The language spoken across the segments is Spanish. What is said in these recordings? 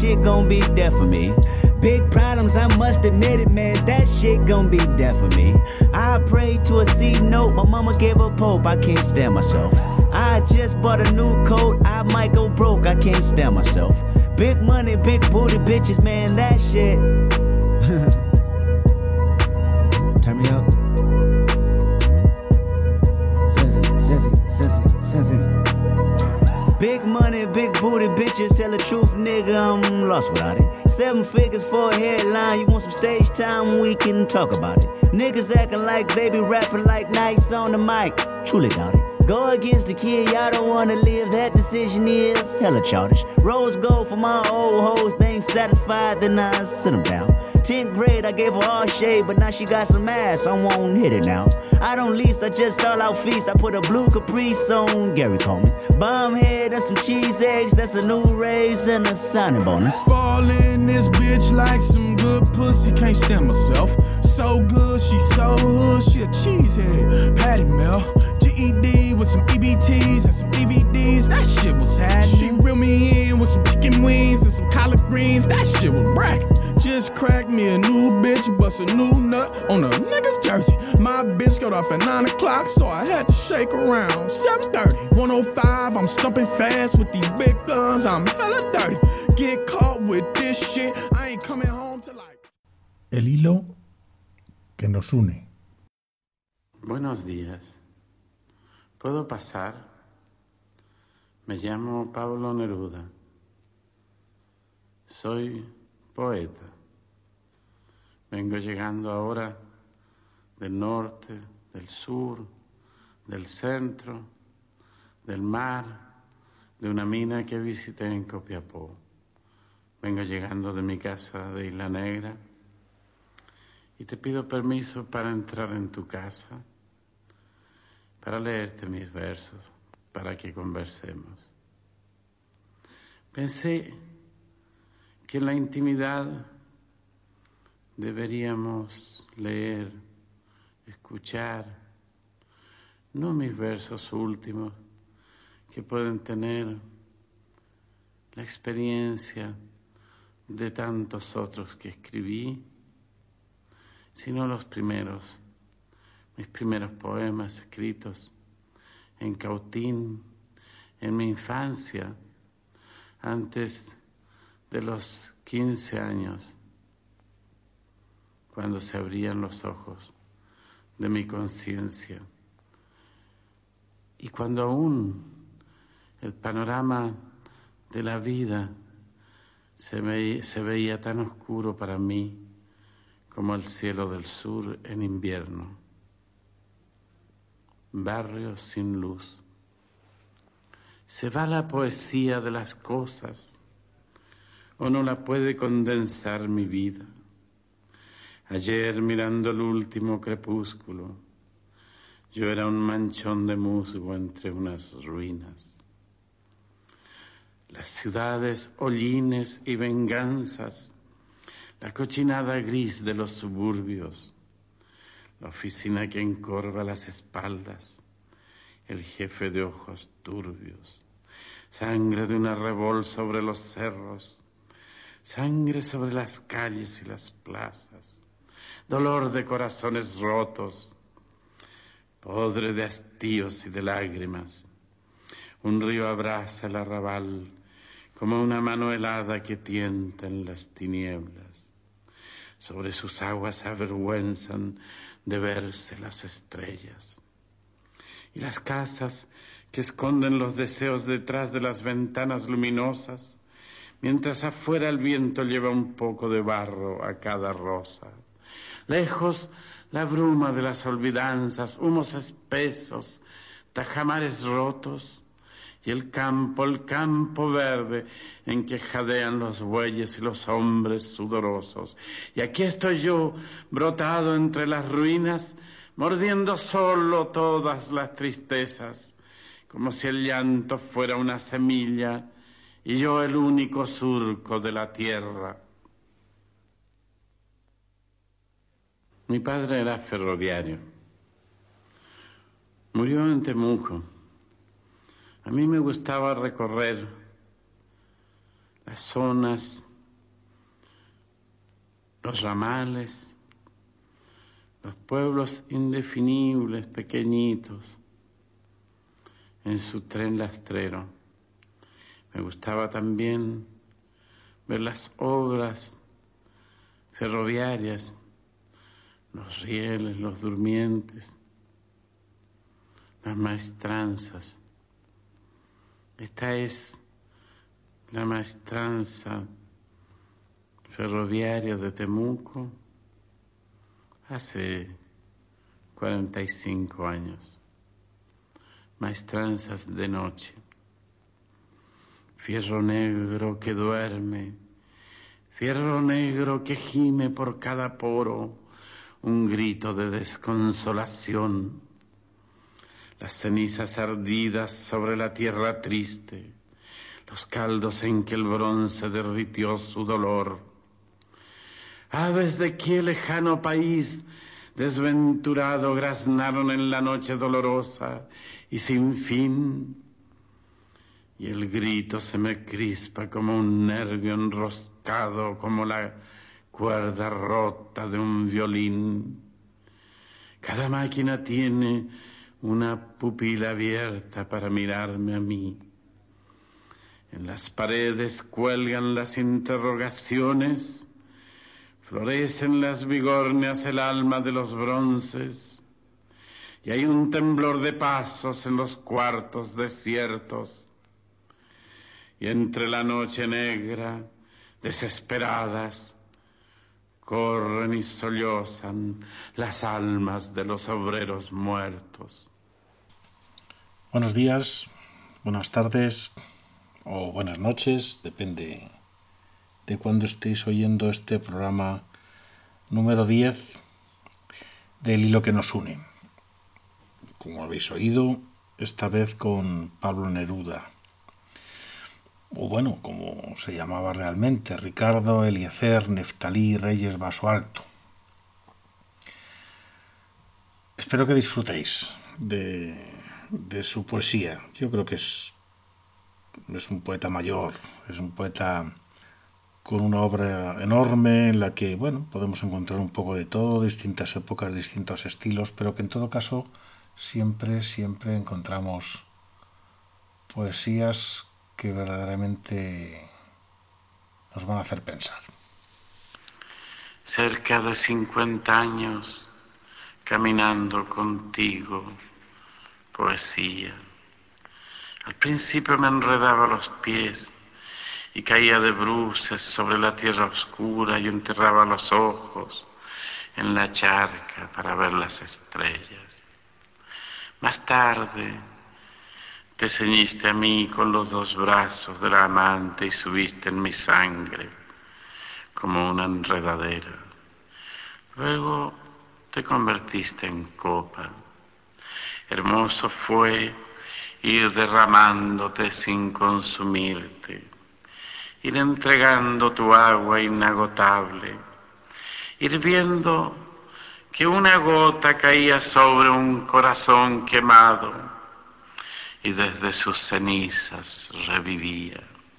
shit gon' be death for me. Big problems, I must admit it, man, that shit gon' be death for me. I prayed to a C note, my mama gave up hope, I can't stand myself. I just bought a new coat, I might go broke, I can't stand myself. Big money, big booty bitches, man, that shit. Turn me up. Big money, big booty bitches, tell the truth, nigga, I'm lost without it. 7 figures for a headline, you want some stage time, we can talk about it. Niggas acting like they be rapping like nice on the mic, truly doubt it. Go against the kid, y'all don't wanna live, that decision is hella childish. Rose gold for my old hoes, they ain't satisfied, then I sit them down. 10th grade, I gave her all shade, but now she got some ass, I won't hit it now. I don't lease, I just stall out feast, I put a blue Caprice on Gary Coleman. Bomb head and some cheese eggs, that's a new raise and a signing bonus. Fall in this bitch like some good pussy, can't stand myself. So good, she so hood, she a cheesehead. Patty Mel, GED with some EBTs and some DVDs, that shit was happening. She reeled me in with some chicken wings and some collard greens, that shit was bracket. Just cracked me a new bitch, bust a new nut on a nigga's jersey. My bitch got off at 9 o'clock, so I had to shake around. 7:30, 105, I'm stumping fast with these big guns, I'm hella dirty. Get caught with this shit, I ain't coming home till like... El hilo que nos une. Buenos días. ¿Puedo pasar? Me llamo Pablo Neruda. Soy poeta. Vengo llegando ahora del norte, del sur, del centro, del mar, de una mina que visité en Copiapó. Vengo llegando de mi casa de Isla Negra y te pido permiso para entrar en tu casa, para leerte mis versos, para que conversemos. Pensé que en la intimidad deberíamos leer, escuchar, no mis versos últimos, que pueden tener la experiencia de tantos otros que escribí, sino los primeros, mis primeros poemas escritos en Cautín, en mi infancia, antes de los 15 años, cuando se abrían los ojos de mi conciencia y cuando aún el panorama de la vida se veía tan oscuro para mí como el cielo del sur en invierno. Barrios sin luz. Se va la poesía de las cosas, o no la puede condensar mi vida. Ayer, mirando el último crepúsculo, yo era un manchón de musgo entre unas ruinas. Las ciudades, hollines y venganzas, la cochinada gris de los suburbios, la oficina que encorva las espaldas, el jefe de ojos turbios, sangre de una revol sobre los cerros, sangre sobre las calles y las plazas, dolor de corazones rotos, podre de hastíos y de lágrimas. Un río abraza el arrabal como una mano helada que tienta en las tinieblas. Sobre sus aguas se avergüenzan de verse las estrellas. Y las casas que esconden los deseos detrás de las ventanas luminosas, mientras afuera el viento lleva un poco de barro a cada rosa. Lejos la bruma de las olvidanzas, humos espesos, tajamares rotos, y el campo verde en que jadean los bueyes y los hombres sudorosos. Y aquí estoy yo, brotado entre las ruinas, mordiendo solo todas las tristezas, como si el llanto fuera una semilla y yo el único surco de la tierra. Mi padre era ferroviario. Murió en Temuco. A mí me gustaba recorrer las zonas los ramales, los pueblos indefinibles, pequeñitos, en su tren lastrero. Me gustaba también ver las obras ferroviarias, los rieles, los durmientes, las maestranzas. Esta es la maestranza ferroviaria de Temuco hace 45 años. Maestranzas de noche. Fierro negro que duerme, fierro negro que gime por cada poro, un grito de desconsolación. Las cenizas ardidas sobre la tierra triste, los caldos en que el bronce derritió su dolor. Aves de qué lejano país desventurado graznaron en la noche dolorosa y sin fin. Y el grito se me crispa como un nervio enroscado, como la cuerda rota de un violín. Cada máquina tiene una pupila abierta para mirarme a mí. En las paredes cuelgan las interrogaciones, florecen las bigornias, el alma de los bronces, y hay un temblor de pasos en los cuartos desiertos. Y entre la noche negra, desesperadas, corren y sollozan las almas de los obreros muertos. Buenos días, buenas tardes o buenas noches, depende de cuándo estéis oyendo este programa número 10 del Hilo que nos une. Como habéis oído, esta vez con Pablo Neruda, o bueno, como se llamaba realmente, Ricardo Eliezer Neftalí Reyes Basualto. Espero que disfrutéis de su poesía. Yo creo que es un poeta mayor, es un poeta con una obra enorme en la que, bueno, podemos encontrar un poco de todo, distintas épocas, distintos estilos, pero que en todo caso siempre encontramos poesías que verdaderamente nos van a hacer pensar. Cerca de 50 años caminando contigo, poesía. Al principio me enredaba los pies y caía de bruces sobre la tierra oscura y enterraba los ojos en la charca para ver las estrellas. Más tarde te ceñiste a mí con los dos brazos de la amante y subiste en mi sangre como una enredadera. Luego te convertiste en copa. Hermoso fue ir derramándote sin consumirte, ir entregando tu agua inagotable, ir viendo que una gota caía sobre un corazón quemado y desde sus cenizas revivía.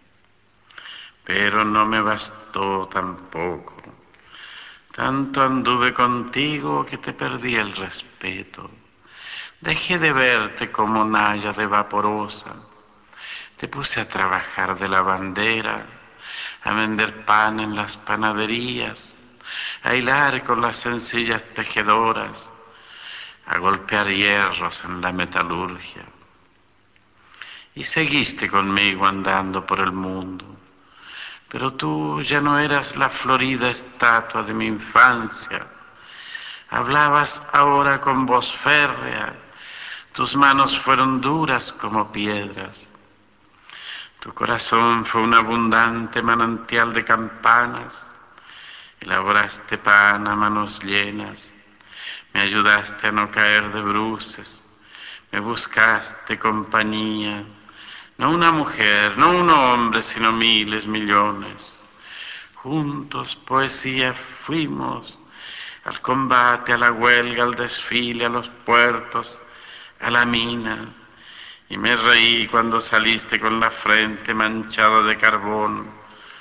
Pero no me bastó tampoco. Tanto anduve contigo que te perdí el respeto. Dejé de verte como náyade vaporosa. Te puse a trabajar de lavandera, a vender pan en las panaderías, a hilar con las sencillas tejedoras, a golpear hierros en la metalurgia. Y seguiste conmigo andando por el mundo, pero tú ya no eras la florida estatua de mi infancia. Hablabas ahora con voz férrea, tus manos fueron duras como piedras. Tu corazón fue un abundante manantial de campanas, elaboraste pan a manos llenas, me ayudaste a no caer de bruces, me buscaste compañía. No una mujer, no un hombre, sino miles, millones. Juntos, poesía, fuimos al combate, a la huelga, al desfile, a los puertos, a la mina. Y me reí cuando saliste con la frente manchada de carbón,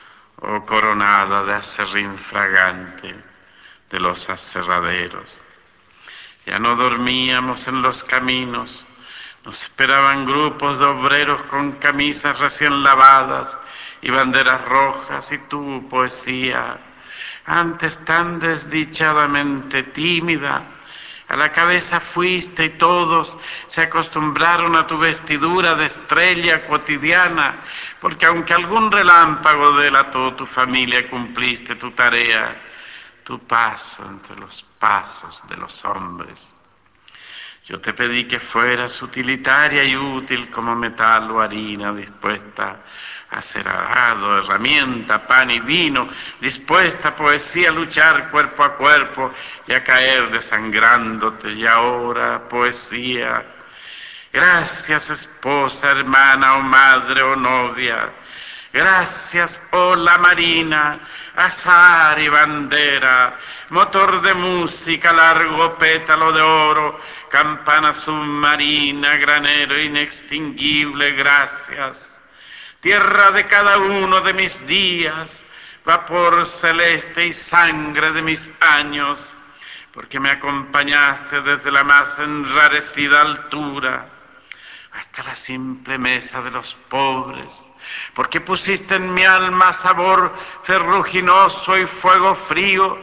oh coronada de aserrín fragante de los aserraderos. Ya no dormíamos en los caminos, nos esperaban grupos de obreros con camisas recién lavadas y banderas rojas, y tu poesía, antes tan desdichadamente tímida, a la cabeza fuiste y todos se acostumbraron a tu vestidura de estrella cotidiana, porque aunque algún relámpago delató tu familia, cumpliste tu tarea, tu paso entre los pasos de los hombres. Yo te pedí que fueras utilitaria y útil como metal o harina, dispuesta a ser arado, herramienta, pan y vino, dispuesta, poesía, a luchar cuerpo a cuerpo y a caer desangrándote. Y ahora, poesía, gracias, esposa, hermana o madre o novia. Gracias, ola marina, azar y bandera, motor de música, largo pétalo de oro, campana submarina, granero inextinguible, gracias. Tierra de cada uno de mis días, vapor celeste y sangre de mis años, porque me acompañaste desde la más enrarecida altura hasta la simple mesa de los pobres, porque pusiste en mi alma sabor ferruginoso y fuego frío,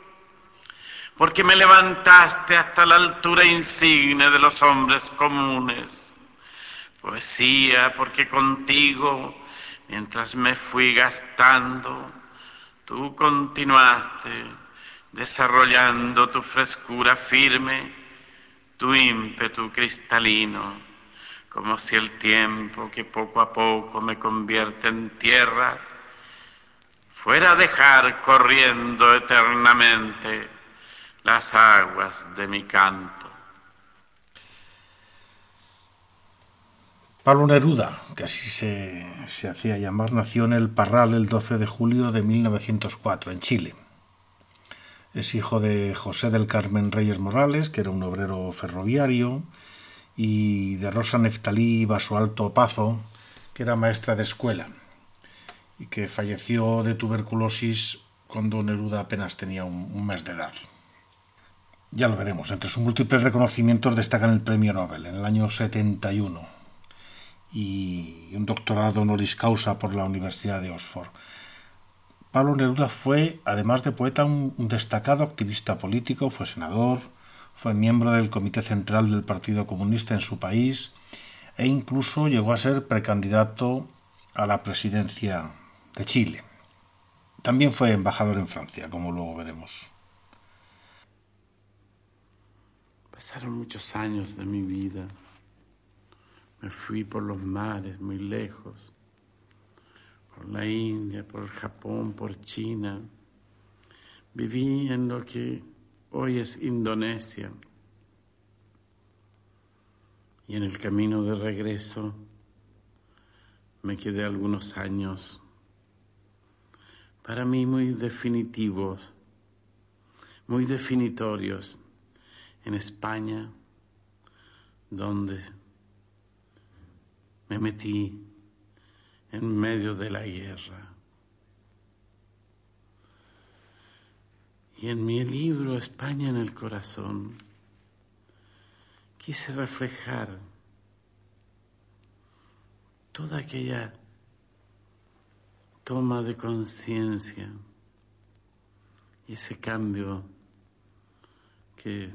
porque me levantaste hasta la altura insigne de los hombres comunes. Poesía, porque contigo, mientras me fui gastando, tú continuaste desarrollando tu frescura firme, tu ímpetu cristalino, como si el tiempo que poco a poco me convierte en tierra fuera a dejar corriendo eternamente las aguas de mi canto. Pablo Neruda, que así se hacía llamar, nació en El Parral el 12 de julio de 1904, en Chile. Es hijo de José del Carmen Reyes Morales, que era un obrero ferroviario, y de Rosa Neftalí Basualto Pazo, que era maestra de escuela, y que falleció de tuberculosis cuando Neruda apenas tenía un mes de edad. Ya lo veremos. Entre sus múltiples reconocimientos destacan el Premio Nobel en el año 71 y un doctorado honoris causa por la Universidad de Oxford. Pablo Neruda fue, además de poeta, un destacado activista político, fue senador, fue miembro del Comité Central del Partido Comunista en su país e incluso llegó a ser precandidato a la presidencia de Chile. También fue embajador en Francia, como luego veremos. Pasaron muchos años de mi vida. Me fui por los mares muy lejos, por la India, por el Japón, por China. Viví en lo que hoy es Indonesia. Y en el camino de regreso me quedé algunos años, para mí muy definitivos, muy definitorios, en España, donde me metí en medio de la guerra. Y en mi libro España en el corazón quise reflejar toda aquella toma de conciencia y ese cambio que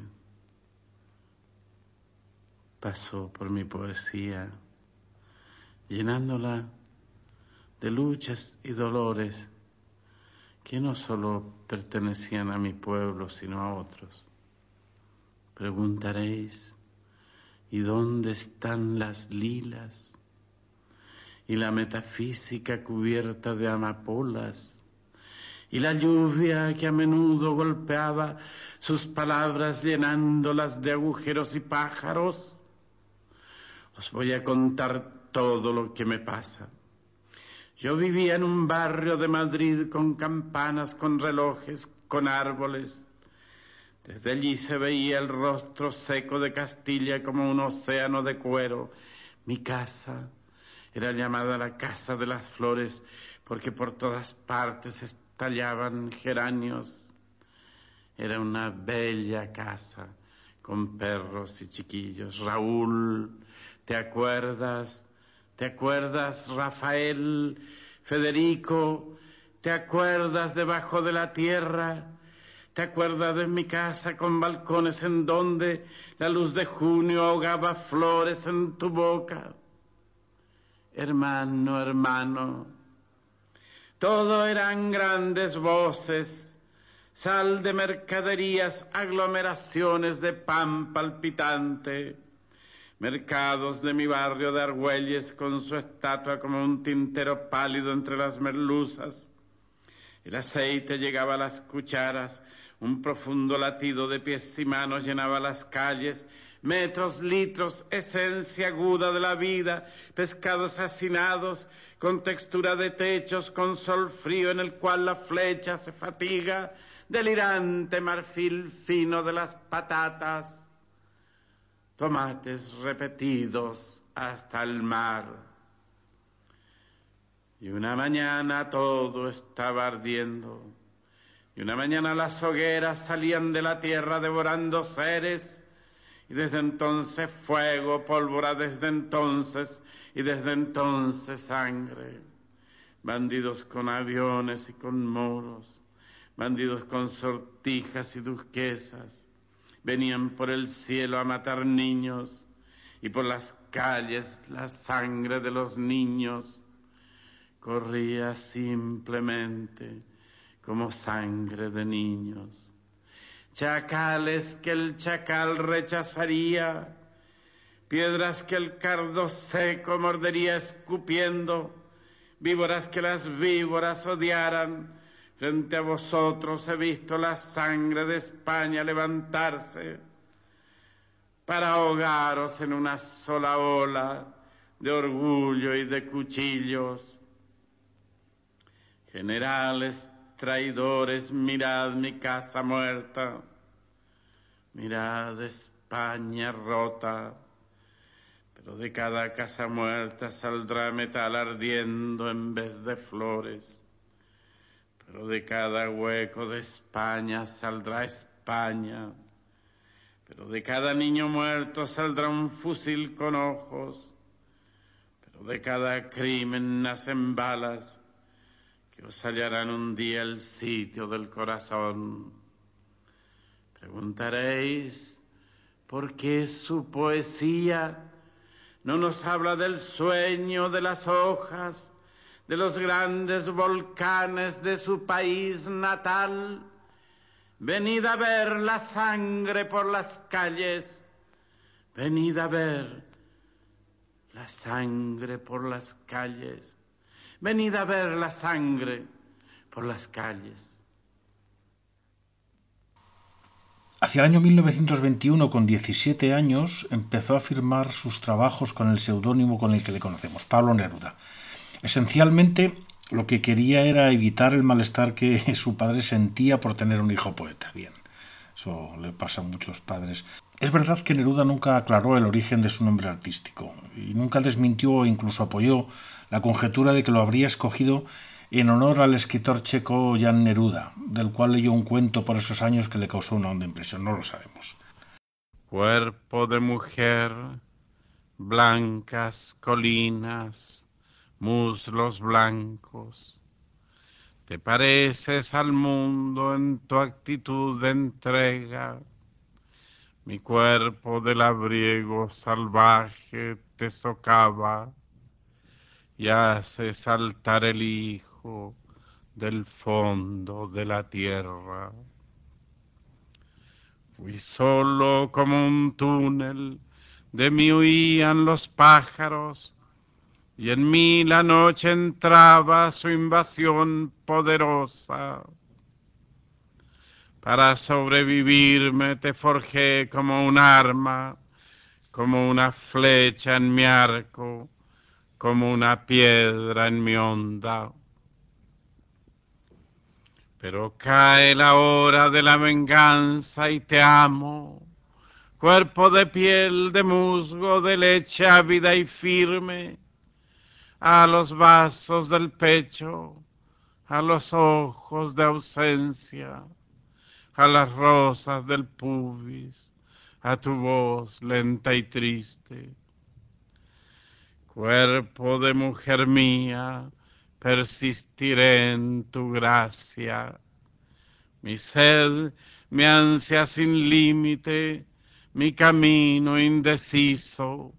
pasó por mi poesía, llenándola de luchas y dolores que no solo pertenecían a mi pueblo, sino a otros. Preguntaréis, ¿y dónde están las lilas? Y la metafísica cubierta de amapolas, y la lluvia que a menudo golpeaba sus palabras llenándolas de agujeros y pájaros. Os voy a contar todo lo que me pasa. Yo vivía en un barrio de Madrid con campanas, con relojes, con árboles. Desde allí se veía el rostro seco de Castilla como un océano de cuero. Mi casa era llamada la Casa de las Flores porque por todas partes estallaban geranios. Era una bella casa con perros y chiquillos. Raúl, ¿te acuerdas? ¿Te acuerdas, Rafael, Federico? ¿Te acuerdas debajo de la tierra? ¿Te acuerdas de mi casa con balcones en donde la luz de junio ahogaba flores en tu boca? Hermano, hermano, todo eran grandes voces, sal de mercaderías, aglomeraciones de pan palpitante, mercados de mi barrio de Argüelles con su estatua como un tintero pálido entre las merluzas. El aceite llegaba a las cucharas, un profundo latido de pies y manos llenaba las calles, metros, litros, esencia aguda de la vida, pescados hacinados, con textura de techos, con sol frío en el cual la flecha se fatiga, delirante marfil fino de las patatas, tomates repetidos hasta el mar. Y una mañana todo estaba ardiendo, y una mañana las hogueras salían de la tierra devorando seres, y desde entonces fuego, pólvora desde entonces, y desde entonces sangre. Bandidos con aviones y con moros, bandidos con sortijas y duquesas, venían por el cielo a matar niños, y por las calles la sangre de los niños corría simplemente como sangre de niños. Chacales que el chacal rechazaría, piedras que el cardo seco mordería escupiendo, víboras que las víboras odiaran. Frente a vosotros he visto la sangre de España levantarse para ahogaros en una sola ola de orgullo y de cuchillos. Generales traidores, mirad mi casa muerta, mirad España rota, pero de cada casa muerta saldrá metal ardiendo en vez de flores, pero de cada hueco de España saldrá España, pero de cada niño muerto saldrá un fusil con ojos, pero de cada crimen nacen balas que os hallarán un día el sitio del corazón. Preguntaréis por qué su poesía no nos habla del sueño de las hojas, de los grandes volcanes de su país natal. Venid a ver la sangre por las calles, venid a ver la sangre por las calles. Venid a ver la sangre por las calles. Hacia el año 1921, con 17 años, empezó a firmar sus trabajos con el seudónimo con el que le conocemos, Pablo Neruda. Esencialmente, lo que quería era evitar el malestar que su padre sentía por tener un hijo poeta. Bien, eso le pasa a muchos padres. Es verdad que Neruda nunca aclaró el origen de su nombre artístico y nunca desmintió o incluso apoyó la conjetura de que lo habría escogido en honor al escritor checo Jan Neruda, del cual leyó un cuento por esos años que le causó una honda impresión. No lo sabemos. Cuerpo de mujer, blancas colinas, muslos blancos. Te pareces al mundo en tu actitud de entrega. Mi cuerpo de labriego salvaje te socava y hace saltar el hijo del fondo de la tierra. Fui solo como un túnel, de mí huían los pájaros, y en mí la noche entraba su invasión poderosa. Para sobrevivirme te forjé como un arma, como una flecha en mi arco, como una piedra en mi onda. Pero cae la hora de la venganza y te amo, cuerpo de piel, de musgo, de leche ávida y firme. a los vasos del pecho, a los ojos de ausencia, a las rosas del pubis, a tu voz lenta y triste. Cuerpo de mujer mía, persistiré en tu gracia. Mi sed, mi ansia sin límite, mi camino indeciso,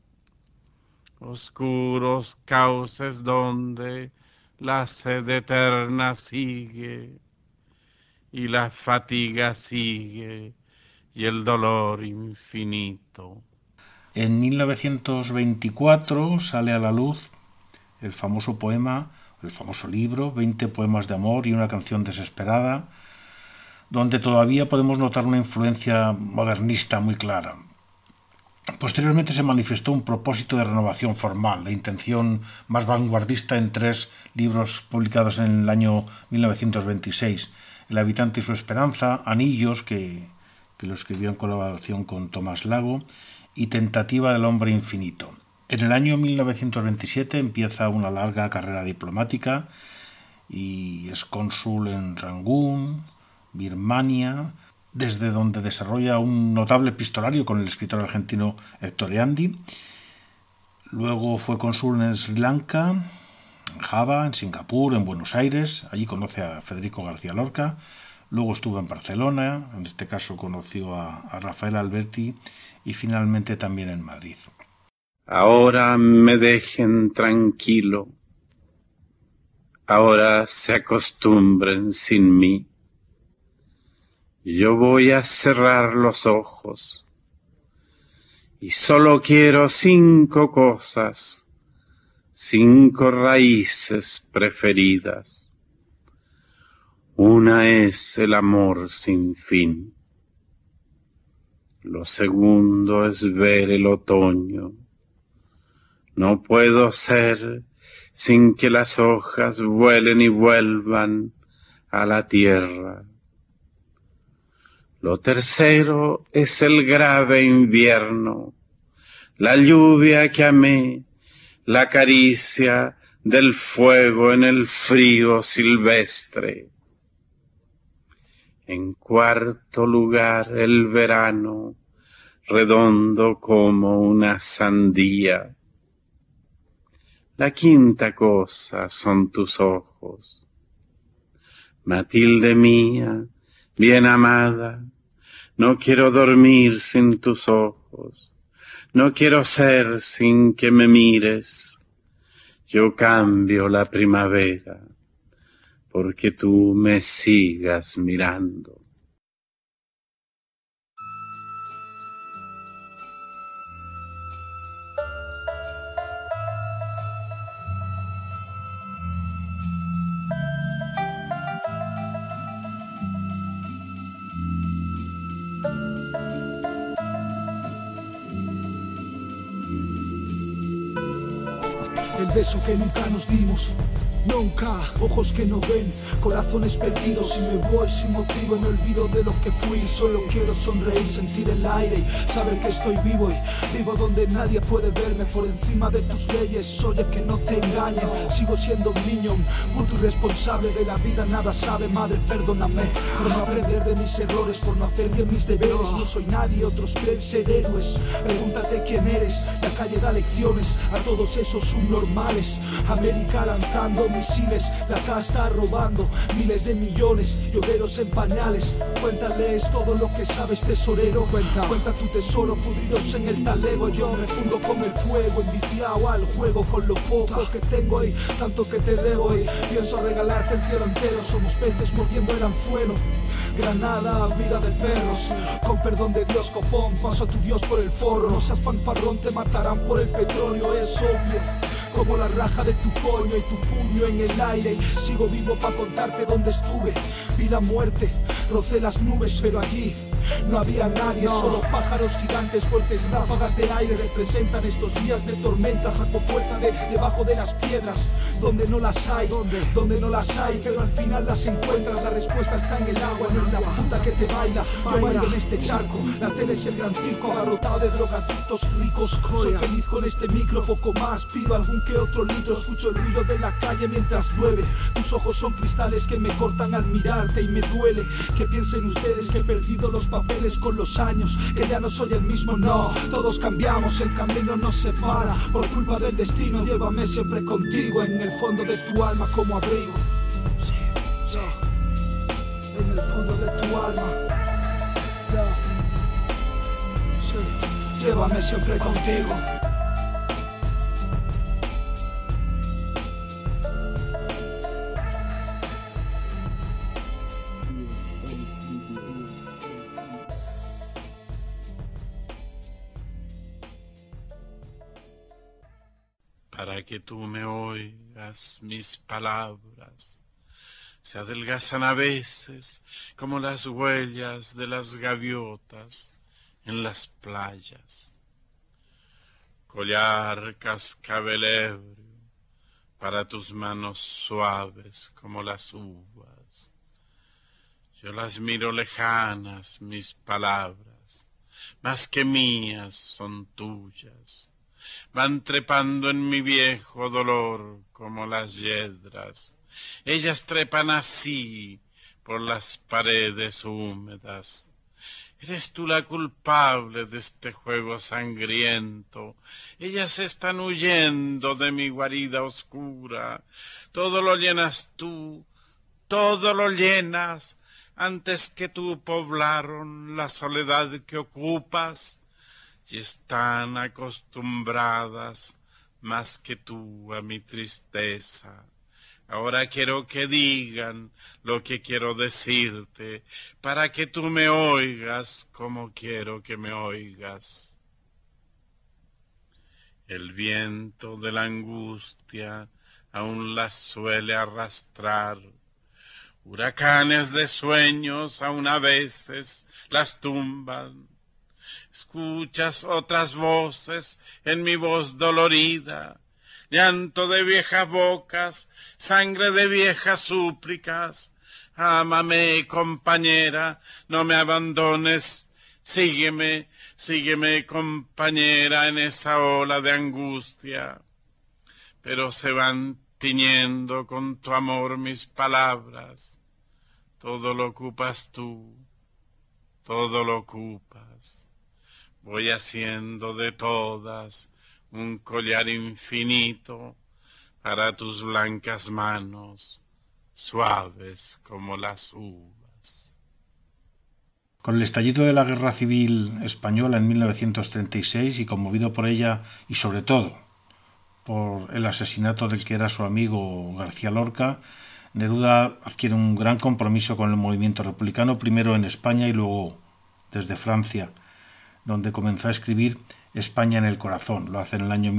oscuros cauces donde la sed eterna sigue y la fatiga sigue y el dolor infinito. En 1924 sale a la luz el famoso poema, el famoso libro, 20 poemas de amor y una canción desesperada, donde todavía podemos notar una influencia modernista muy clara. Posteriormente se manifestó un propósito de renovación formal, de intención más vanguardista en 3 libros publicados en el año 1926, El habitante y su esperanza, Anillos, que lo escribió en colaboración con Tomás Lago, y Tentativa del hombre infinito. En el año 1927 empieza una larga carrera diplomática y es cónsul en Rangún, Birmania, desde donde desarrolla un notable epistolario con el escritor argentino Héctor Eandi. Luego fue cónsul en Sri Lanka, en Java, en Singapur, en Buenos Aires. Allí conoce a Federico García Lorca. Luego estuvo en Barcelona, en este caso conoció a Rafael Alberti, y finalmente también en Madrid. Ahora me dejen tranquilo, ahora se acostumbren sin mí. Yo voy a cerrar los ojos y solo quiero 5 cosas, 5 raíces preferidas. Una es el amor sin fin. Lo segundo es ver el otoño. No puedo ser sin que las hojas vuelen y vuelvan a la tierra. Lo tercero es el grave invierno, la lluvia que amé, la caricia del fuego en el frío silvestre. En cuarto lugar, el verano, redondo como una sandía. La quinta cosa son tus ojos. Matilde mía, bien amada, no quiero dormir sin tus ojos, no quiero ser sin que me mires. Yo cambio la primavera, porque tú me sigas mirando. El beso que nunca nos dimos, nunca, ojos que no ven, corazones perdidos. Y me voy sin motivo, me olvido de lo que fui. Solo quiero sonreír, sentir el aire y saber que estoy vivo. Y vivo donde nadie puede verme, por encima de tus leyes. Oye, que no te engañen, sigo siendo un niño, un puto irresponsable de la vida, nada sabe. Madre, perdóname por no aprender de mis errores, por no hacer bien mis deberes. No soy nadie, otros creen ser héroes. Pregúntate quién eres, la calle da lecciones a todos esos subnormales. América lanzando misiles, la casta robando miles de millones y obreros en pañales. Cuéntales todo lo que sabes, tesorero. Cuenta tu tesoro, pudridos en el talego. Yo me fundo con el fuego, enviciado al juego, con lo poco que tengo y tanto que te debo. Y pienso regalarte el cielo entero. Somos peces mordiendo el anzuelo. Granada, vida de perros, con perdón de Dios, copón, paso a tu Dios por el forro. No seas fanfarrón, te matarán por el petróleo, es obvio. Como la raja de tu coño y tu puño en el aire. Y sigo vivo pa' contarte dónde estuve. Vi la muerte, rocé las nubes, pero allí no había nadie, solo pájaros gigantes, fuertes ráfagas de aire representan estos días de tormenta. Saco fuerza de debajo de las piedras, donde no las hay, donde no las hay, pero al final las encuentras. La respuesta está en el agua, no en la puta que te baila. Yo bailo en este charco, la tele es el gran circo, abarrotado de drogadictos ricos. Soy feliz con este micro, poco más, pido algún que otro litro. Escucho el ruido de la calle mientras llueve. Tus ojos son cristales que me cortan al mirarte y me duele que piensen ustedes que he perdido los papeles con los años, que ya no soy el mismo. No, todos cambiamos, el camino nos separa por culpa del destino. Llévame siempre contigo, en el fondo de tu alma como abrigo. Sí, sí, en el fondo de tu alma. Sí, llévame siempre contigo. Para que tú me oigas, mis palabras se adelgazan a veces como las huellas de las gaviotas en las playas. Collar cascabel ebrio para tus manos suaves como las uvas. Yo las miro lejanas, mis palabras, más que mías son tuyas. Van trepando en mi viejo dolor como las yedras. Ellas trepan así por las paredes húmedas. Eres tú la culpable de este juego sangriento. Ellas están huyendo de mi guarida oscura. Todo lo llenas tú, todo lo llenas. Antes que tú poblaron la soledad que ocupas. Y están acostumbradas más que tú a mi tristeza. Ahora quiero que digan lo que quiero decirte, para que tú me oigas como quiero que me oigas. El viento de la angustia aún las suele arrastrar. Huracanes de sueños aún a veces las tumban. Escuchas otras voces en mi voz dolorida, llanto de viejas bocas, sangre de viejas súplicas. Ámame, compañera, no me abandones, sígueme, sígueme, compañera, en esa ola de angustia. Pero se van tiñendo con tu amor mis palabras, todo lo ocupas tú, todo lo ocupas. Voy haciendo de todas un collar infinito para tus blancas manos, suaves como las uvas. Con el estallido de la Guerra Civil Española en 1936 y conmovido por ella y sobre todo por el asesinato del que era su amigo García Lorca, Neruda adquiere un gran compromiso con el movimiento republicano, primero en España y luego desde Francia, donde comenzó a escribir España en el corazón. Lo hace en el año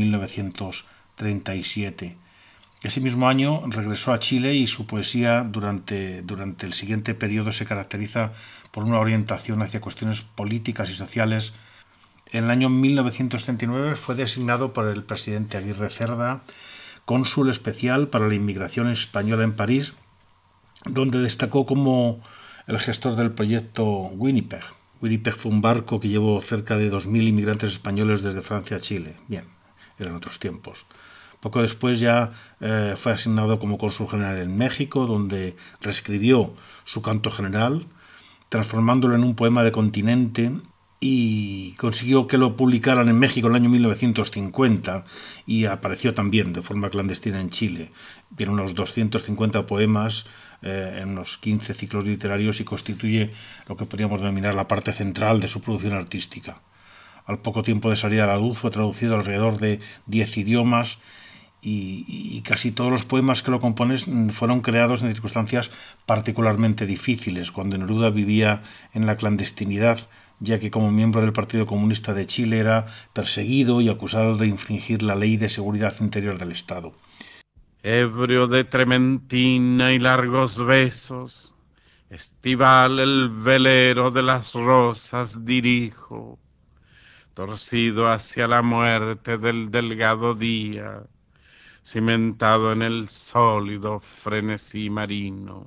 1937. Ese mismo año regresó a Chile y su poesía durante el siguiente periodo se caracteriza por una orientación hacia cuestiones políticas y sociales. En el año 1939 fue designado por el presidente Aguirre Cerda cónsul especial para la inmigración española en París, donde destacó como el gestor del proyecto Winnipeg. Winnipeg fue un barco que llevó cerca de 2.000 inmigrantes españoles desde Francia a Chile. Bien, eran otros tiempos. Poco después ya fue asignado como cónsul general en México, donde reescribió su canto general, transformándolo en un poema de continente, y consiguió que lo publicaran en México en el año 1950 y apareció también de forma clandestina en Chile. Tiene unos 250 poemas en unos 15 ciclos literarios y constituye lo que podríamos denominar la parte central de su producción artística. Al poco tiempo de salir a la luz fue traducido alrededor de 10 idiomas y casi todos los poemas que lo componen fueron creados en circunstancias particularmente difíciles, cuando Neruda vivía en la clandestinidad, ya que como miembro del Partido Comunista de Chile era perseguido y acusado de infringir la Ley de Seguridad Interior del Estado. Ebrio de trementina y largos besos, Estival el velero de las rosas dirijo, torcido hacia la muerte del delgado día, cimentado en el sólido frenesí marino.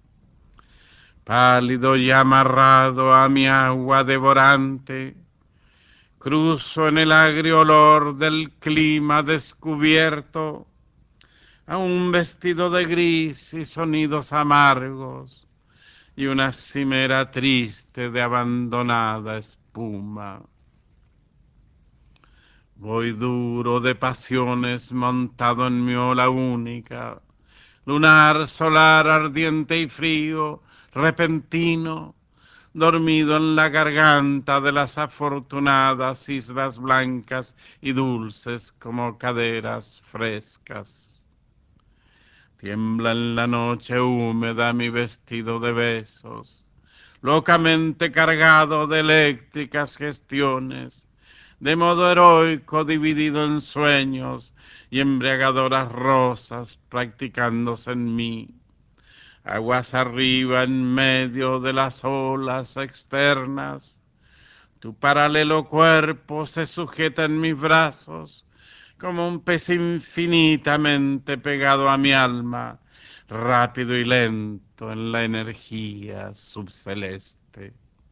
Pálido y amarrado a mi agua devorante, cruzo en el agrio olor del clima descubierto, a un vestido de gris y sonidos amargos, y una cimera triste de abandonada espuma. Voy duro de pasiones montado en mi ola única, lunar, solar, ardiente y frío, repentino, dormido en la garganta de las afortunadas islas blancas y dulces como caderas frescas. Tiembla en la noche húmeda mi vestido de besos, locamente cargado de eléctricas gestiones, de modo heroico dividido en sueños y embriagadoras rosas practicándose en mí. Aguas arriba en medio de las olas externas, tu paralelo cuerpo se sujeta en mis brazos como un pez infinitamente pegado a mi alma, rápido y lento en la energía subceleste.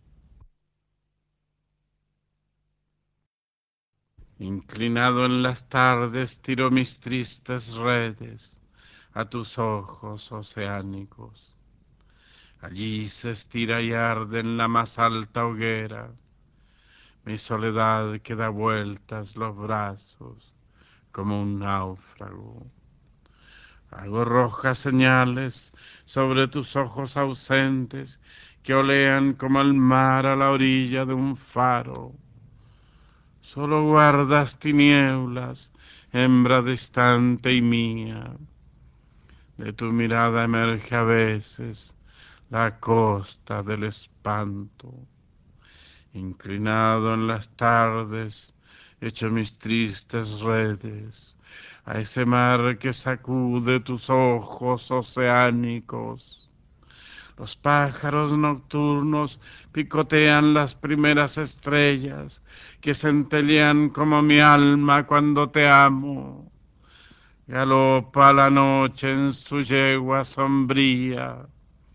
Inclinado en las tardes tiro mis tristes redes a tus ojos oceánicos. Allí se estira y arde en la más alta hoguera mi soledad que da vueltas los brazos como un náufrago. Hago rojas señales sobre tus ojos ausentes que olean como el mar a la orilla de un faro. Solo guardas tinieblas, hembra distante y mía. De tu mirada emerge a veces la costa del espanto. Inclinado en las tardes, echo mis tristes redes a ese mar que sacude tus ojos oceánicos. Los pájaros nocturnos picotean las primeras estrellas que centellean como mi alma cuando te amo. Galopa la noche en su yegua sombría,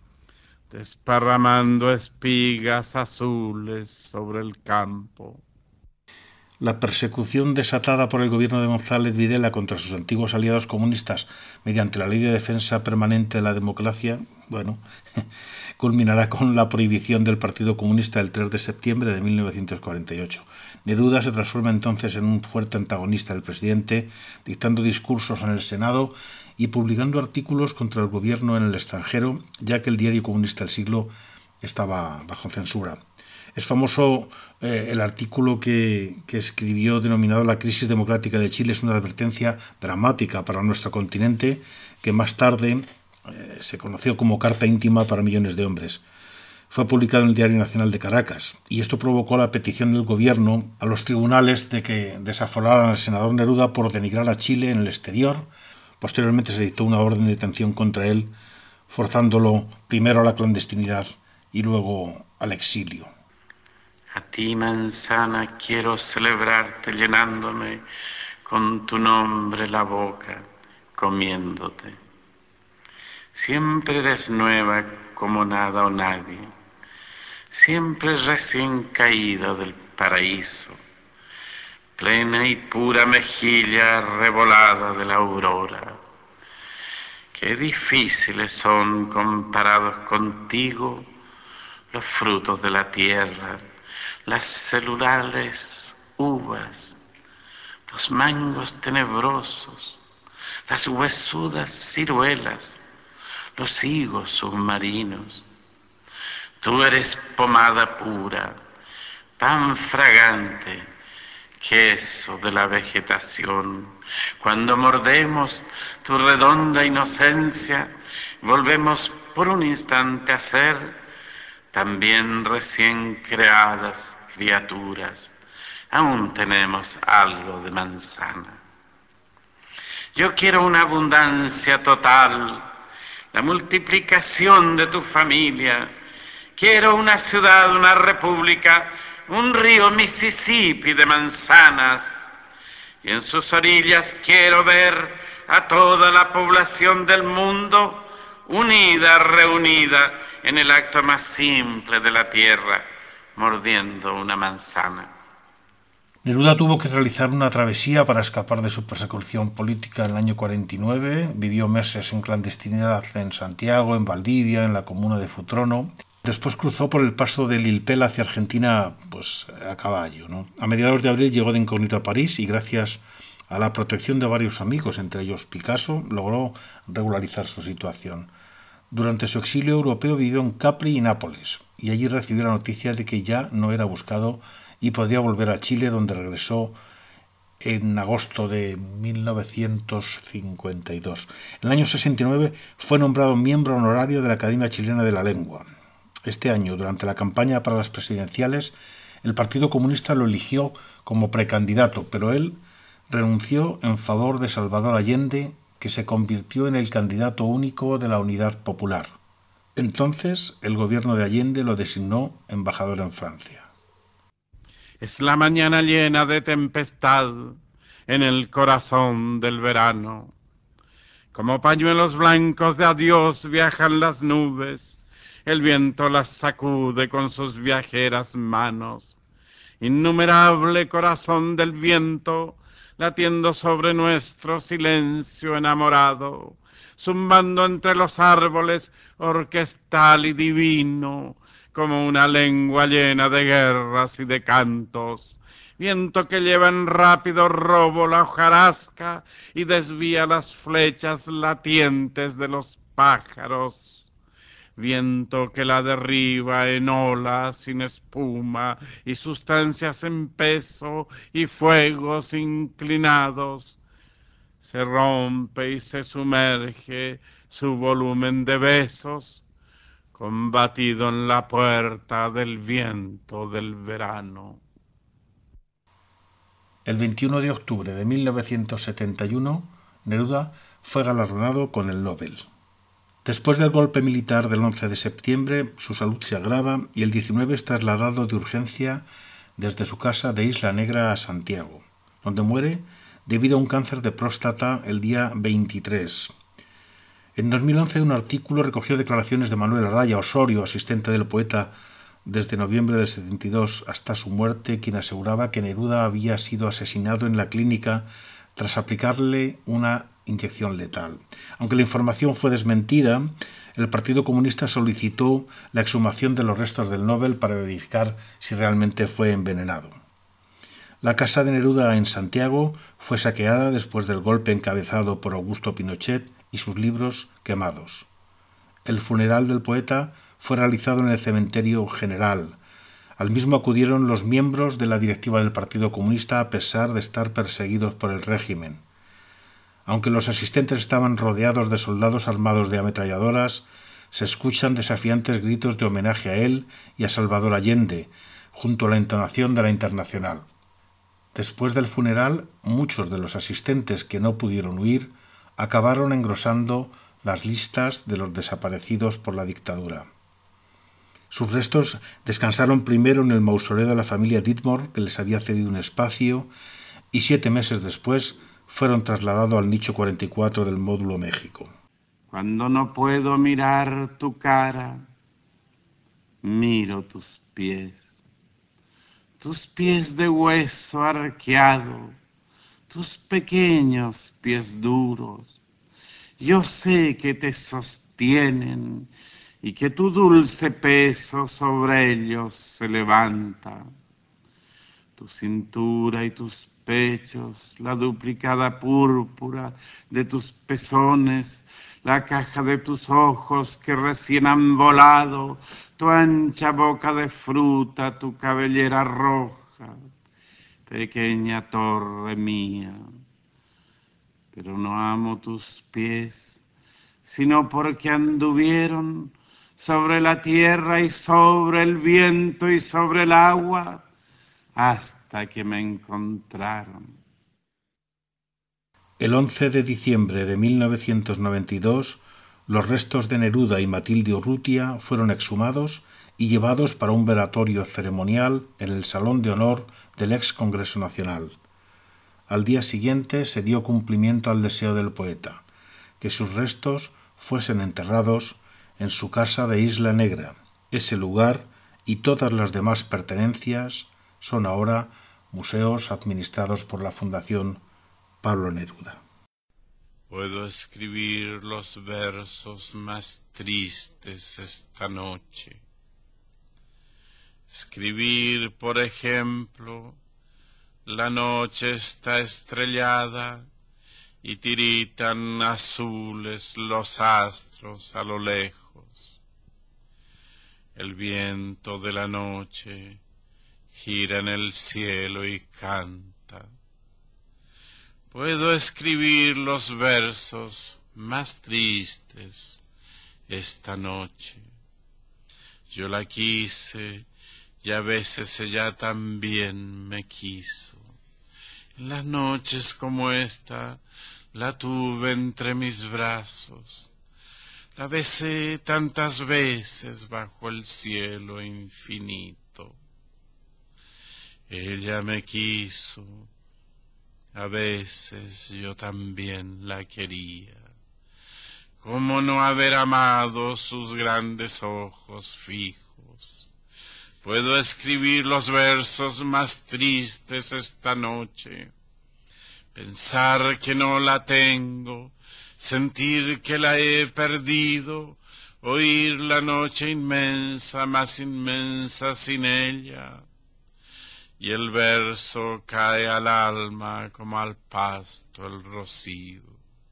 desparramando espigas azules sobre el campo. La persecución desatada por el gobierno de González Videla contra sus antiguos aliados comunistas mediante la Ley de Defensa Permanente de la Democracia, culminará con la prohibición del Partido Comunista el 3 de septiembre de 1948. Neruda se transforma entonces en un fuerte antagonista del presidente, dictando discursos en el Senado y publicando artículos contra el gobierno en el extranjero, ya que el diario comunista El Siglo estaba bajo censura. Es famoso el artículo que escribió denominado La crisis democrática de Chile. Es una advertencia dramática para nuestro continente que más tarde se conoció como Carta íntima para millones de hombres. Fue publicado en el Diario Nacional de Caracas y esto provocó la petición del gobierno a los tribunales de que desaforaran al senador Neruda por denigrar a Chile en el exterior. Posteriormente se dictó una orden de detención contra él, forzándolo primero a la clandestinidad y luego al exilio. A ti, manzana, quiero celebrarte llenándome con tu nombre la boca, comiéndote. Siempre eres nueva como nada o nadie, siempre recién caída del paraíso, plena y pura mejilla revolada de la aurora. Qué difíciles son comparados contigo los frutos de la tierra, las celulares uvas, los mangos tenebrosos, las huesudas ciruelas, los higos submarinos. Tú eres pomada pura, tan fragante, queso de la vegetación. Cuando mordemos tu redonda inocencia, volvemos por un instante a ser también recién creadas criaturas. Aún tenemos algo de manzana. Yo quiero una abundancia total, la multiplicación de tu familia. Quiero una ciudad, una república, un río Mississippi de manzanas. Y en sus orillas quiero ver a toda la población del mundo unida, reunida en el acto más simple de la tierra, mordiendo una manzana. Neruda tuvo que realizar una travesía para escapar de su persecución política en el año 49. Vivió meses en clandestinidad en Santiago, en Valdivia, en la comuna de Futrono. Después cruzó por el paso de Lilpel hacia Argentina, pues a caballo, ¿no? A mediados de abril llegó de incógnito a París y gracias a la protección de varios amigos, entre ellos Picasso, logró regularizar su situación. Durante su exilio europeo vivió en Capri y Nápoles, y allí recibió la noticia de que ya no era buscado y podía volver a Chile, donde regresó en agosto de 1952. En el año 69 fue nombrado miembro honorario de la Academia Chilena de la Lengua. Este año, durante la campaña para las presidenciales, el Partido Comunista lo eligió como precandidato, pero él renunció en favor de Salvador Allende, que se convirtió en el candidato único de la Unidad Popular. Entonces, el gobierno de Allende lo designó embajador en Francia. Es la mañana llena de tempestad en el corazón del verano. Como pañuelos blancos de adiós viajan las nubes. El viento las sacude con sus viajeras manos. Innumerable corazón del viento, latiendo sobre nuestro silencio enamorado, zumbando entre los árboles orquestal y divino, como una lengua llena de guerras y de cantos. Viento que lleva en rápido robo la hojarasca y desvía las flechas latientes de los pájaros. Viento que la derriba en olas sin espuma y sustancias en peso y fuegos inclinados. Se rompe y se sumerge su volumen de besos, combatido en la puerta del viento del verano. El 21 de octubre de 1971, Neruda fue galardonado con el Nobel. Después del golpe militar del 11 de septiembre, su salud se agrava y el 19 es trasladado de urgencia desde su casa de Isla Negra a Santiago, donde muere debido a un cáncer de próstata el día 23. En 2011 un artículo recogió declaraciones de Manuel Araya Osorio, asistente del poeta desde noviembre del 72 hasta su muerte, quien aseguraba que Neruda había sido asesinado en la clínica tras aplicarle una inyección letal. Aunque la información fue desmentida, el Partido Comunista solicitó la exhumación de los restos del Nobel para verificar si realmente fue envenenado. La casa de Neruda en Santiago fue saqueada después del golpe encabezado por Augusto Pinochet y sus libros quemados. El funeral del poeta fue realizado en el cementerio general. Al mismo acudieron los miembros de la directiva del Partido Comunista a pesar de estar perseguidos por el régimen. Aunque los asistentes estaban rodeados de soldados armados de ametralladoras, se escuchan desafiantes gritos de homenaje a él y a Salvador Allende, junto a la entonación de la Internacional. Después del funeral, muchos de los asistentes que no pudieron huir acabaron engrosando las listas de los desaparecidos por la dictadura. Sus restos descansaron primero en el mausoleo de la familia Ditmore, que les había cedido un espacio, y 7 meses después fueron trasladados al nicho 44 del módulo México. Cuando no puedo mirar tu cara, miro tus pies de hueso arqueado, tus pequeños pies duros. Yo sé que te sostienen y que tu dulce peso sobre ellos se levanta. Tu cintura y tus pechos, la duplicada púrpura de tus pezones, la caja de tus ojos que recién han volado, tu ancha boca de fruta, tu cabellera roja, pequeña torre mía. Pero no amo tus pies, sino porque anduvieron sobre la tierra y sobre el viento y sobre el agua, hasta que me encontraron. El 11 de diciembre de 1992, Los restos de Neruda y Matilde Urrutia fueron exhumados y llevados para un velatorio ceremonial en el Salón de Honor del ex Congreso Nacional. Al día siguiente se dio cumplimiento al deseo del poeta, que sus restos fuesen enterrados en su casa de Isla Negra. Ese lugar y todas las demás pertenencias son ahora museos administrados por la Fundación Pablo Neruda. Puedo escribir los versos más tristes esta noche. Escribir, por ejemplo, la noche está estrellada y tiritan azules los astros a lo lejos. El viento de la noche gira en el cielo y canta. Puedo escribir los versos más tristes esta noche. Yo la quise y a veces ella también me quiso. En las noches como esta la tuve entre mis brazos. La besé tantas veces bajo el cielo infinito. Ella me quiso. A veces yo también la quería. ¿Cómo no haber amado sus grandes ojos fijos? Puedo escribir los versos más tristes esta noche. Pensar que no la tengo, sentir que la he perdido, oír la noche inmensa, más inmensa sin ella. Y el verso cae al alma como al pasto el rocío.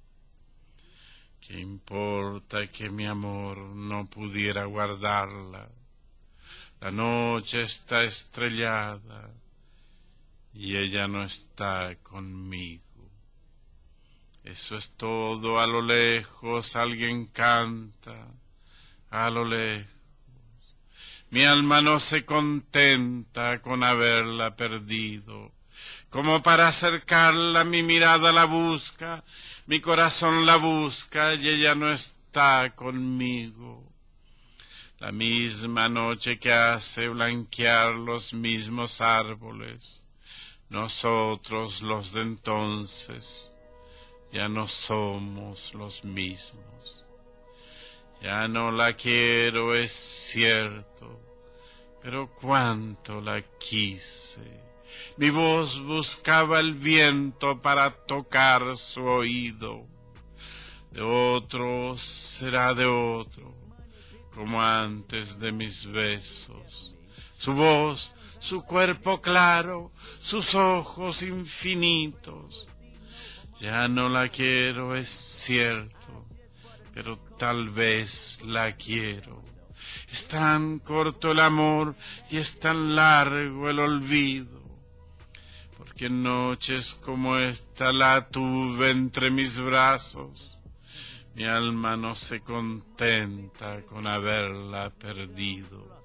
¿Qué importa que mi amor no pudiera guardarla? La noche está estrellada y ella no está conmigo. Eso es todo, a lo lejos alguien canta, a lo lejos. Mi alma no se contenta con haberla perdido. Como para acercarla, mi mirada la busca, mi corazón la busca y ella no está conmigo. La misma noche que hace blanquear los mismos árboles, nosotros los de entonces ya no somos los mismos. Ya no la quiero, es cierto, pero cuánto la quise. Mi voz buscaba el viento para tocar su oído. De otro será de otro, como antes de mis besos. Su voz, su cuerpo claro, sus ojos infinitos. Ya no la quiero, es cierto, pero tal vez la quiero. Es tan corto el amor y es tan largo el olvido, porque en noches como esta la tuve entre mis brazos. Mi alma no se contenta con haberla perdido,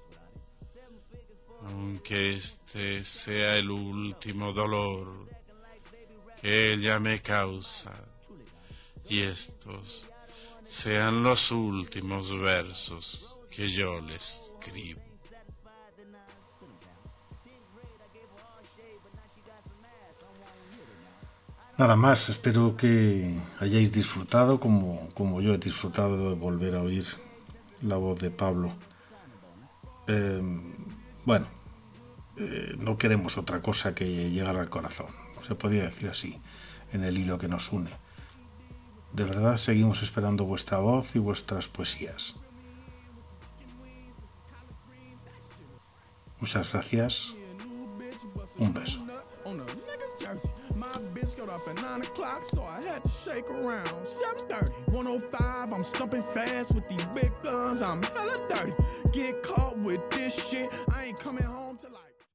aunque este sea el último dolor que ella me causa, y estos sean los últimos versos que yo le escribo. Nada más, espero que hayáis disfrutado como yo he disfrutado de volver a oír la voz de Pablo. No queremos otra cosa que llegar al corazón, se podría decir así, en el hilo que nos une. De verdad seguimos esperando vuestra voz y vuestras poesías. Muchas gracias. Un beso. My bitch got up at 9 o'clock, so I had to shake around. 7:30, 105, I'm stumping fast with these big guns, I'm hella dirty. Get caught with this shit, I ain't coming home.